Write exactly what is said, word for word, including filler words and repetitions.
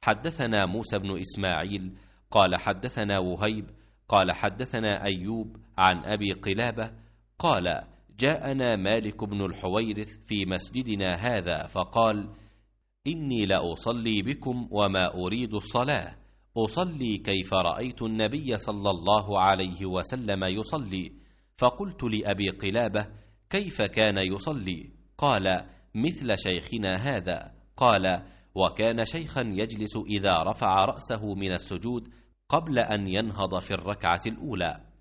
حدثنا موسى بن إسماعيل قال حدثنا وهيب قال حدثنا أيوب عن أبي قلابة قال جاءنا مالك بن الحويرث في مسجدنا هذا فقال إني لأصلي بكم وما أريد الصلاة، أصلي كيف رأيت النبي صلى الله عليه وسلم يصلي. فقلت لأبي قلابة كيف كان يصلي؟ قال مثل شيخنا هذا. قال وكان شيخا يجلس إذا رفع رأسه من السجود قبل أن ينهض في الركعة الأولى.